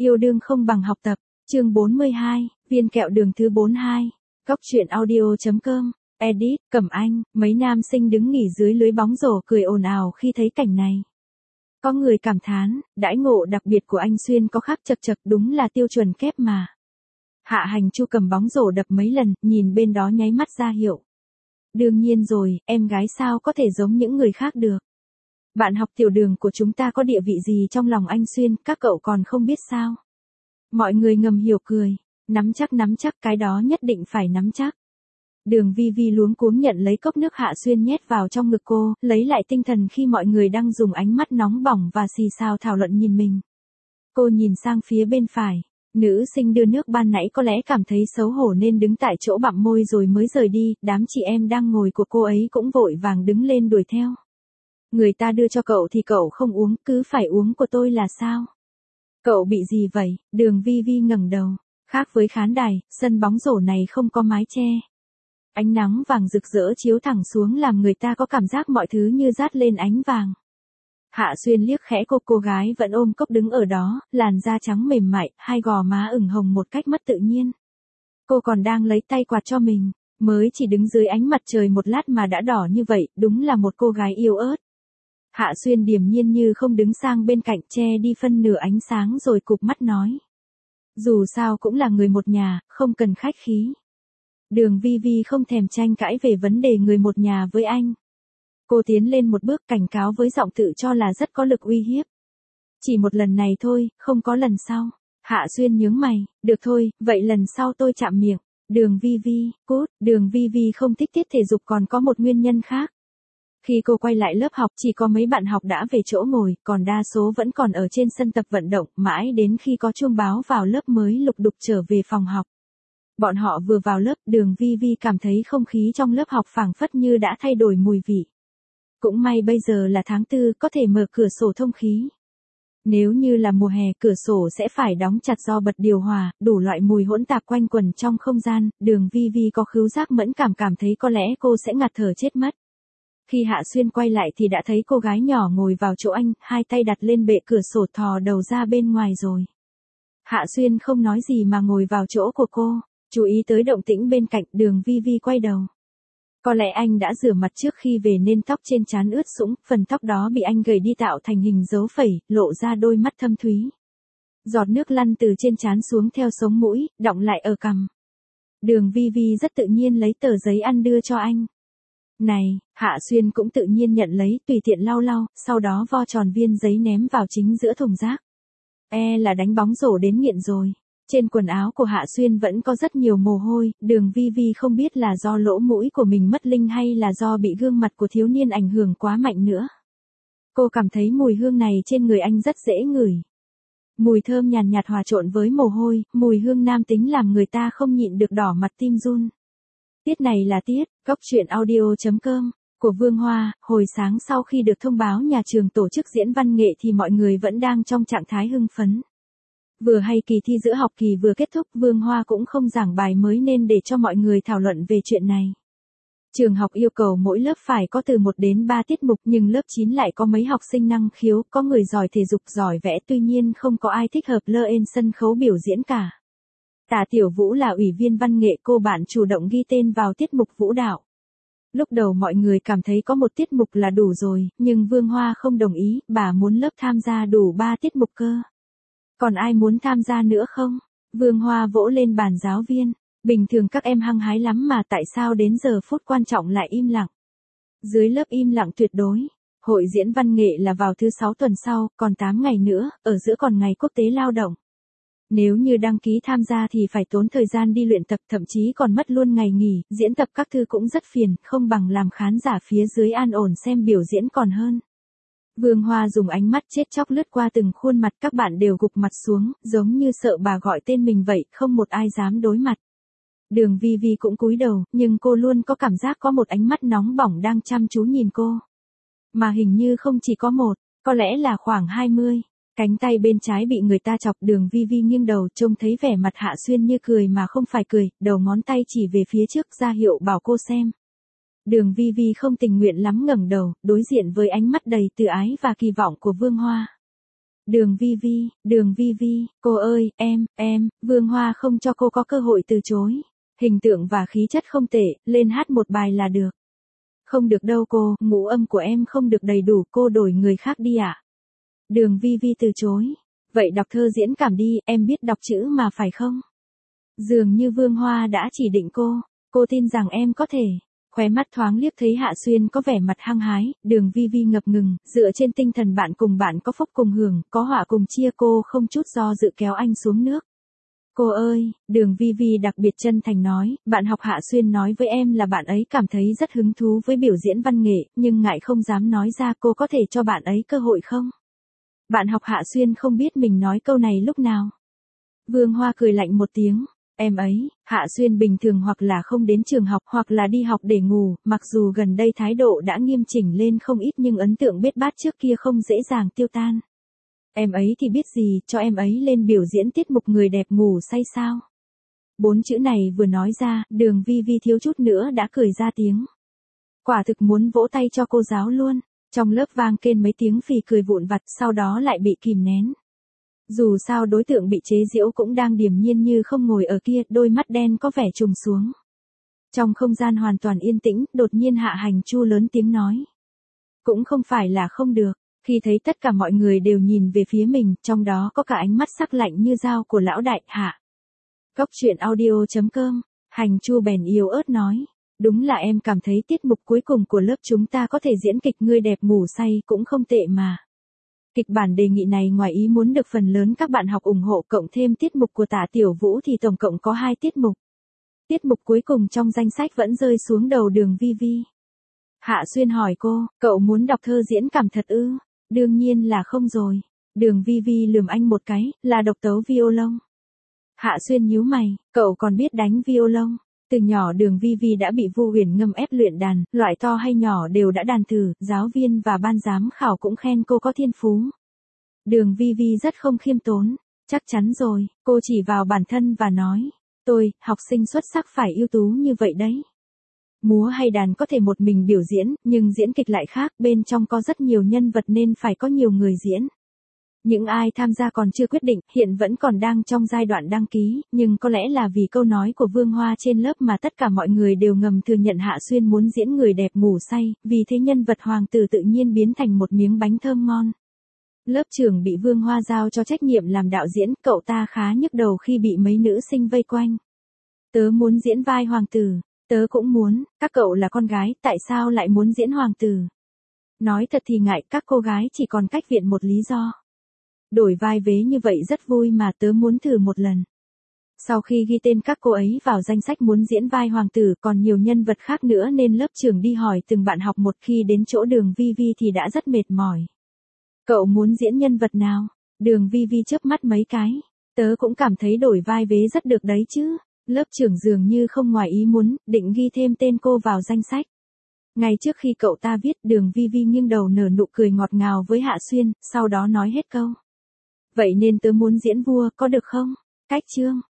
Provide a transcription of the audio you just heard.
Yêu đương không bằng học tập, chương 42, viên kẹo đường thứ 42. Góc truyện audio.com, edit, Cẩm Anh, mấy nam sinh đứng nghỉ dưới lưới bóng rổ cười ồn ào khi thấy cảnh này. Có người cảm thán, đãi ngộ đặc biệt của anh Xuyên có khác chật chật, đúng là tiêu chuẩn kép mà. Hạ Hành Chu cầm bóng rổ đập mấy lần, nhìn bên đó nháy mắt ra hiệu. Đương nhiên rồi, em gái sao có thể giống những người khác được. Bạn học tiểu đường của chúng ta có địa vị gì trong lòng anh Xuyên, các cậu còn không biết sao. Mọi người ngầm hiểu cười, nắm chắc cái đó nhất định phải nắm chắc. Đường Vi Vi luống cuống nhận lấy cốc nước Hạ Xuyên nhét vào trong ngực cô, lấy lại tinh thần khi mọi người đang dùng ánh mắt nóng bỏng và xì xào thảo luận nhìn mình. Cô nhìn sang phía bên phải, nữ sinh đưa nước ban nãy có lẽ cảm thấy xấu hổ nên đứng tại chỗ bặm môi rồi mới rời đi, đám chị em đang ngồi của cô ấy cũng vội vàng đứng lên đuổi theo. Người ta đưa cho cậu thì cậu không uống, cứ phải uống của tôi là sao? Cậu bị gì vậy? Đường Vi Vi ngẩng đầu, khác với khán đài, sân bóng rổ này không có mái che. Ánh nắng vàng rực rỡ chiếu thẳng xuống làm người ta có cảm giác mọi thứ như dát lên ánh vàng. Hạ Xuyên liếc khẽ cô gái vẫn ôm cốc đứng ở đó, làn da trắng mềm mại, hai gò má ửng hồng một cách mất tự nhiên. Cô còn đang lấy tay quạt cho mình, mới chỉ đứng dưới ánh mặt trời một lát mà đã đỏ như vậy, đúng là một cô gái yếu ớt. Hạ Xuyên điềm nhiên như không đứng sang bên cạnh che đi phân nửa ánh sáng rồi cụp mắt nói. Dù sao cũng là người một nhà, không cần khách khí. Đường Vi Vi không thèm tranh cãi về vấn đề người một nhà với anh. Cô tiến lên một bước cảnh cáo với giọng tự cho là rất có lực uy hiếp. Chỉ một lần này thôi, không có lần sau. Hạ Xuyên nhướng mày, được thôi, vậy lần sau tôi chạm miệng. Đường Vi Vi, cút, Đường Vi Vi không thích tiết thể dục còn có một nguyên nhân khác. Khi cô quay lại lớp học chỉ có mấy bạn học đã về chỗ ngồi, còn đa số vẫn còn ở trên sân tập vận động, mãi đến khi có chuông báo vào lớp mới lục đục trở về phòng học. Bọn họ vừa vào lớp, Đường Vi Vi cảm thấy không khí trong lớp học phảng phất như đã thay đổi mùi vị. Cũng may bây giờ là tháng 4, có thể mở cửa sổ thông khí. Nếu như là mùa hè, cửa sổ sẽ phải đóng chặt do bật điều hòa, đủ loại mùi hỗn tạp quanh quẩn trong không gian, Đường Vi Vi có khứu giác mẫn cảm thấy có lẽ cô sẽ ngạt thở chết mất. Khi Hạ Xuyên quay lại thì đã thấy cô gái nhỏ ngồi vào chỗ anh, hai tay đặt lên bệ cửa sổ thò đầu ra bên ngoài rồi. Hạ Xuyên không nói gì mà ngồi vào chỗ của cô, chú ý tới động tĩnh bên cạnh, Đường Vi Vi quay đầu. Có lẽ anh đã rửa mặt trước khi về nên tóc trên trán ướt sũng, phần tóc đó bị anh gầy đi tạo thành hình dấu phẩy, lộ ra đôi mắt thâm thúy. Giọt nước lăn từ trên trán xuống theo sống mũi, đọng lại ở cằm. Đường Vi Vi rất tự nhiên lấy tờ giấy ăn đưa cho anh. Này, Hạ Xuyên cũng tự nhiên nhận lấy, tùy tiện lau, sau đó vo tròn viên giấy ném vào chính giữa thùng rác. Là đánh bóng rổ đến nghiện rồi. Trên quần áo của Hạ Xuyên vẫn có rất nhiều mồ hôi, Đường Vi Vi không biết là do lỗ mũi của mình mất linh hay là do bị gương mặt của thiếu niên ảnh hưởng quá mạnh nữa. Cô cảm thấy mùi hương này trên người anh rất dễ ngửi. Mùi thơm nhàn nhạt hòa trộn với mồ hôi, mùi hương nam tính làm người ta không nhịn được đỏ mặt tim run. Tiết này là tiết, góc truyện audio.com, của Vương Hoa. Hồi sáng sau khi được thông báo nhà trường tổ chức diễn văn nghệ thì mọi người vẫn đang trong trạng thái hưng phấn. Vừa hay kỳ thi giữa học kỳ vừa kết thúc, Vương Hoa cũng không giảng bài mới nên để cho mọi người thảo luận về chuyện này. Trường học yêu cầu mỗi lớp phải có từ 1 đến 3 tiết mục nhưng lớp 9 lại có mấy học sinh năng khiếu, có người giỏi thể dục giỏi vẽ tuy nhiên không có ai thích hợp lên sân khấu biểu diễn cả. Tả Tiểu Vũ là ủy viên văn nghệ, cô bạn chủ động ghi tên vào tiết mục vũ đạo. Lúc đầu mọi người cảm thấy có một tiết mục là đủ rồi, nhưng Vương Hoa không đồng ý, bà muốn lớp tham gia đủ 3 tiết mục cơ. Còn ai muốn tham gia nữa không? Vương Hoa vỗ lên bàn giáo viên. Bình thường các em hăng hái lắm mà tại sao đến giờ phút quan trọng lại im lặng? Dưới lớp im lặng tuyệt đối. Hội diễn văn nghệ là vào thứ 6 tuần sau, còn 8 ngày nữa, ở giữa còn ngày quốc tế lao động. Nếu như đăng ký tham gia thì phải tốn thời gian đi luyện tập, thậm chí còn mất luôn ngày nghỉ, diễn tập các thứ cũng rất phiền, không bằng làm khán giả phía dưới an ổn xem biểu diễn còn hơn. Vương Hoa dùng ánh mắt chết chóc lướt qua từng khuôn mặt, các bạn đều gục mặt xuống, giống như sợ bà gọi tên mình vậy, không một ai dám đối mặt. Đường Vi Vi cũng cúi đầu, nhưng cô luôn có cảm giác có một ánh mắt nóng bỏng đang chăm chú nhìn cô. Mà hình như không chỉ có một, có lẽ là khoảng 20. Cánh tay bên trái bị người ta chọc, Đường Vi Vi nghiêng đầu trông thấy vẻ mặt Hạ Xuyên như cười mà không phải cười, đầu ngón tay chỉ về phía trước ra hiệu bảo cô xem. Đường Vi Vi không tình nguyện lắm ngẩng đầu, đối diện với ánh mắt đầy từ ái và kỳ vọng của Vương Hoa. Đường Vi Vi, cô ơi, em, Vương Hoa không cho cô có cơ hội từ chối. Hình tượng và khí chất không tệ, lên hát một bài là được. Không được đâu cô, ngũ âm của em không được đầy đủ, cô đổi người khác đi ạ. Đường Vi Vi từ chối. Vậy đọc thơ diễn cảm đi, em biết đọc chữ mà phải không? Dường như Vương Hoa đã chỉ định cô tin rằng em có thể. Khóe mắt thoáng liếc thấy Hạ Xuyên có vẻ mặt hăng hái, Đường Vi Vi ngập ngừng, dựa trên tinh thần bạn cùng bạn có phúc cùng hưởng, có họa cùng chia, cô không chút do dự kéo anh xuống nước. Cô ơi, Đường Vi Vi đặc biệt chân thành nói, bạn học Hạ Xuyên nói với em là bạn ấy cảm thấy rất hứng thú với biểu diễn văn nghệ, nhưng ngại không dám nói ra, cô có thể cho bạn ấy cơ hội không? Bạn học Hạ Xuyên không biết mình nói câu này lúc nào. Vương Hoa cười lạnh một tiếng. Em ấy, Hạ Xuyên bình thường hoặc là không đến trường học hoặc là đi học để ngủ, mặc dù gần đây thái độ đã nghiêm chỉnh lên không ít nhưng ấn tượng bết bát trước kia không dễ dàng tiêu tan. Em ấy thì biết gì, cho em ấy lên biểu diễn tiết mục người đẹp ngủ say sao. 4 chữ này vừa nói ra, Đường Vi Vi thiếu chút nữa đã cười ra tiếng. Quả thực muốn vỗ tay cho cô giáo luôn. Trong lớp vang kên mấy tiếng phì cười vụn vặt, sau đó lại bị kìm nén. Dù sao đối tượng bị chế giễu cũng đang điềm nhiên như không ngồi ở kia, đôi mắt đen có vẻ trùng xuống. Trong không gian hoàn toàn yên tĩnh, đột nhiên Hạ Hành Chu lớn tiếng nói. Cũng không phải là không được, khi thấy tất cả mọi người đều nhìn về phía mình, trong đó có cả ánh mắt sắc lạnh như dao của lão đại Hạ. Cốc truyện audio.com, Hành Chu bèn yếu ớt nói. Đúng là em cảm thấy tiết mục cuối cùng của lớp chúng ta có thể diễn kịch Người đẹp ngủ say cũng không tệ mà. Kịch bản đề nghị này ngoài ý muốn được phần lớn các bạn học ủng hộ, cộng thêm tiết mục của Tạ Tiểu Vũ thì tổng cộng có 2 tiết mục. Tiết mục cuối cùng trong danh sách vẫn rơi xuống đầu Đường Vi Vi. Hạ Xuyên hỏi cô, cậu muốn đọc thơ diễn cảm thật ư? Đương nhiên là không rồi. Đường Vi Vi lườm anh một cái, là độc tấu violon. Hạ Xuyên nhíu mày, cậu còn biết đánh violon? Từ nhỏ Đường Vi Vi đã bị Vu Huyền Ngâm ép luyện đàn, loại to hay nhỏ đều đã đàn thử, giáo viên và ban giám khảo cũng khen cô có thiên phú. Đường Vi Vi rất không khiêm tốn, chắc chắn rồi, cô chỉ vào bản thân và nói, tôi, học sinh xuất sắc phải ưu tú như vậy đấy. Múa hay đàn có thể một mình biểu diễn, nhưng diễn kịch lại khác, bên trong có rất nhiều nhân vật nên phải có nhiều người diễn. Những ai tham gia còn chưa quyết định, hiện vẫn còn đang trong giai đoạn đăng ký, nhưng có lẽ là vì câu nói của Vương Hoa trên lớp mà tất cả mọi người đều ngầm thừa nhận Hạ Xuyên muốn diễn người đẹp ngủ say, vì thế nhân vật hoàng tử tự nhiên biến thành một miếng bánh thơm ngon. Lớp trưởng bị Vương Hoa giao cho trách nhiệm làm đạo diễn, cậu ta khá nhức đầu khi bị mấy nữ sinh vây quanh. Tớ muốn diễn vai hoàng tử, tớ cũng muốn, các cậu là con gái, tại sao lại muốn diễn hoàng tử? Nói thật thì ngại, các cô gái chỉ còn cách viện một lý do. Đổi vai vế như vậy rất vui mà, tớ muốn thử một lần. Sau khi ghi tên các cô ấy vào danh sách muốn diễn vai hoàng tử, còn nhiều nhân vật khác nữa nên lớp trưởng đi hỏi từng bạn học một, khi đến chỗ Đường Vi Vi thì đã rất mệt mỏi. Cậu muốn diễn nhân vật nào? Đường Vi Vi chớp mắt mấy cái. Tớ cũng cảm thấy đổi vai vế rất được đấy chứ. Lớp trưởng dường như không ngoài ý muốn, định ghi thêm tên cô vào danh sách. Ngay trước khi cậu ta viết, Đường Vi Vi nghiêng đầu nở nụ cười ngọt ngào với Hạ Xuyên, sau đó nói hết câu. Vậy nên tớ muốn diễn vua, có được không? Cách chương.